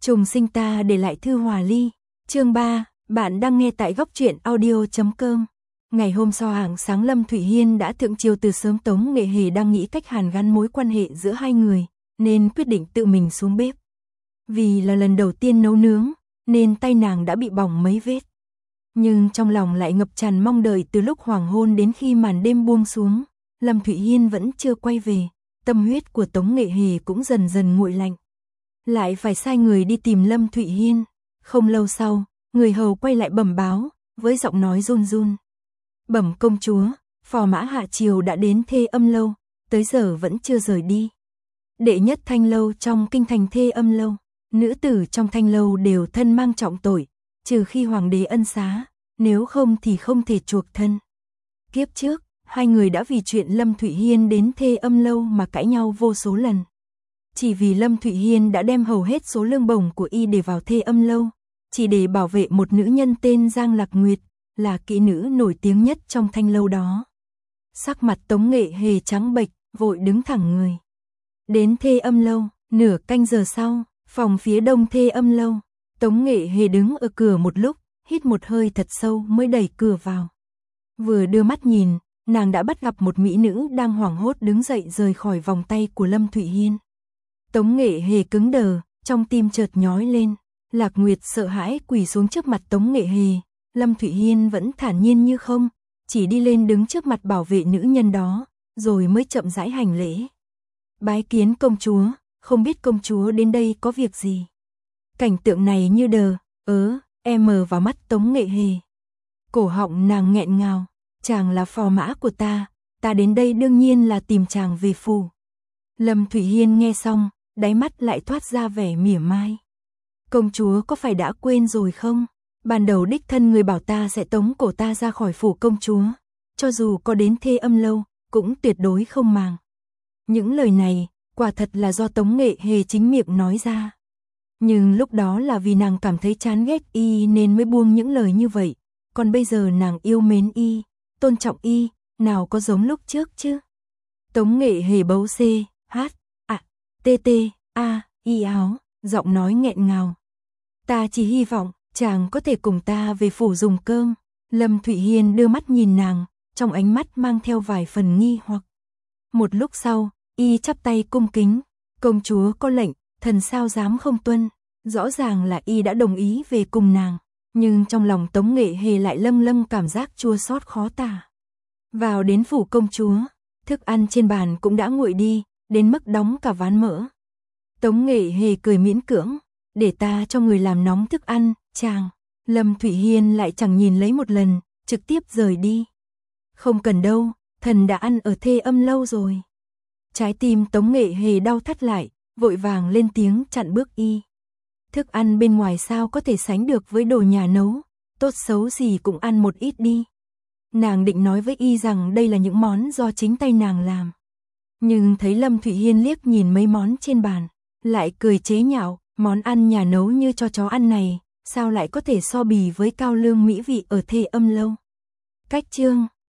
Trùng sinh ta để lại thư hòa ly. Chương 3, bạn đang nghe tại góc truyện audio.com. Ngày hôm sau hàng sáng Lâm Thụy Hiên đã thượng triều từ sớm. Tống Nghệ Hề đang nghĩ cách hàn gắn mối quan hệ giữa hai người, nên quyết định tự mình xuống bếp. Vì là lần đầu tiên nấu nướng, nên tay nàng đã bị bỏng mấy vết. Nhưng trong lòng lại ngập tràn mong đợi. Từ lúc hoàng hôn đến khi màn đêm buông xuống, Lâm Thụy Hiên vẫn chưa quay về, tâm huyết của Tống Nghệ Hề cũng dần dần nguội lạnh. Lại phải sai người đi tìm Lâm Thụy Hiên. Không lâu sau, người hầu quay lại bẩm báo, với giọng nói run run. Bẩm công chúa, phò mã hạ triều đã đến Thê Âm lâu, tới giờ vẫn chưa rời đi. Đệ nhất thanh lâu trong kinh thành Thê Âm lâu, nữ tử trong thanh lâu đều thân mang trọng tội, trừ khi hoàng đế ân xá, nếu không thì không thể chuộc thân. Kiếp trước, hai người đã vì chuyện Lâm Thụy Hiên đến Thê Âm lâu mà cãi nhau vô số lần. Chỉ vì Lâm Thụy Hiên đã đem hầu hết số lương bổng của y để vào Thê Âm lâu, chỉ để bảo vệ một nữ nhân tên Giang Lạc Nguyệt, là kỹ nữ nổi tiếng nhất trong thanh lâu đó. Sắc mặt Tống Nghệ Hề trắng bệch, vội đứng thẳng người. Đến Thê Âm lâu, nửa canh giờ sau, phòng phía đông Thê Âm lâu, Tống Nghệ Hề đứng ở cửa một lúc, hít một hơi thật sâu mới đẩy cửa vào. Vừa đưa mắt nhìn, nàng đã bắt gặp một mỹ nữ đang hoảng hốt đứng dậy rời khỏi vòng tay của Lâm Thụy Hiên. Tống Nghệ Hề cứng đờ, trong tim chợt nhói lên. Lạc Nguyệt sợ hãi quỳ xuống trước mặt Tống Nghệ Hề. Lâm Thụy Hiên vẫn thản nhiên như không, chỉ đi lên đứng trước mặt bảo vệ nữ nhân đó, rồi mới chậm rãi hành lễ. Bái kiến công chúa, không biết công chúa đến đây có việc gì. Cảnh tượng này như mờ vào mắt Tống Nghệ Hề. Cổ họng nàng nghẹn ngào, chàng là phò mã của ta đến đây đương nhiên là tìm chàng về phủ. Lâm Thụy Hiên nghe xong, đáy mắt lại thoát ra vẻ mỉa mai. Công chúa có phải đã quên rồi không? Ban đầu đích thân người bảo ta sẽ tống cổ ta ra khỏi phủ công chúa, cho dù có đến Thê Âm lâu, cũng tuyệt đối không màng. Những lời này, quả thật là do Tống Nghệ Hề chính miệng nói ra. Nhưng lúc đó là vì nàng cảm thấy chán ghét y nên mới buông những lời như vậy. Còn bây giờ nàng yêu mến y, tôn trọng y, nào có giống lúc trước chứ? Tống Nghệ Hề bấu y áo, giọng nói nghẹn ngào. Ta chỉ hy vọng chàng có thể cùng ta về phủ dùng cơm. Lâm Thụy Hiên đưa mắt nhìn nàng, trong ánh mắt mang theo vài phần nghi hoặc. Một lúc sau, y chắp tay cung kính. Công chúa có lệnh, thần sao dám không tuân. Rõ ràng là y đã đồng ý về cùng nàng, nhưng trong lòng Tống Nghệ Hề lại lâm cảm giác chua xót khó tả. Vào đến phủ công chúa, thức ăn trên bàn cũng đã nguội đi, đến mức đóng cả ván mỡ. Tống Nghệ Hề cười miễn cưỡng, để ta cho người làm nóng thức ăn, chàng. Lâm Thụy Hiên lại chẳng nhìn lấy một lần, trực tiếp rời đi. Không cần đâu, thần đã ăn ở Thê Âm lâu rồi. Trái tim Tống Nghệ Hề đau thắt lại, vội vàng lên tiếng chặn bước y. Thức ăn bên ngoài sao có thể sánh được với đồ nhà nấu, tốt xấu gì cũng ăn một ít đi. Nàng định nói với y rằng đây là những món do chính tay nàng làm. Nhưng thấy Lâm Thụy Hiên liếc nhìn mấy món trên bàn, lại cười chế nhạo, món ăn nhà nấu như cho chó ăn này, sao lại có thể so bì với cao lương mỹ vị ở Thê Âm lâu. Cách chương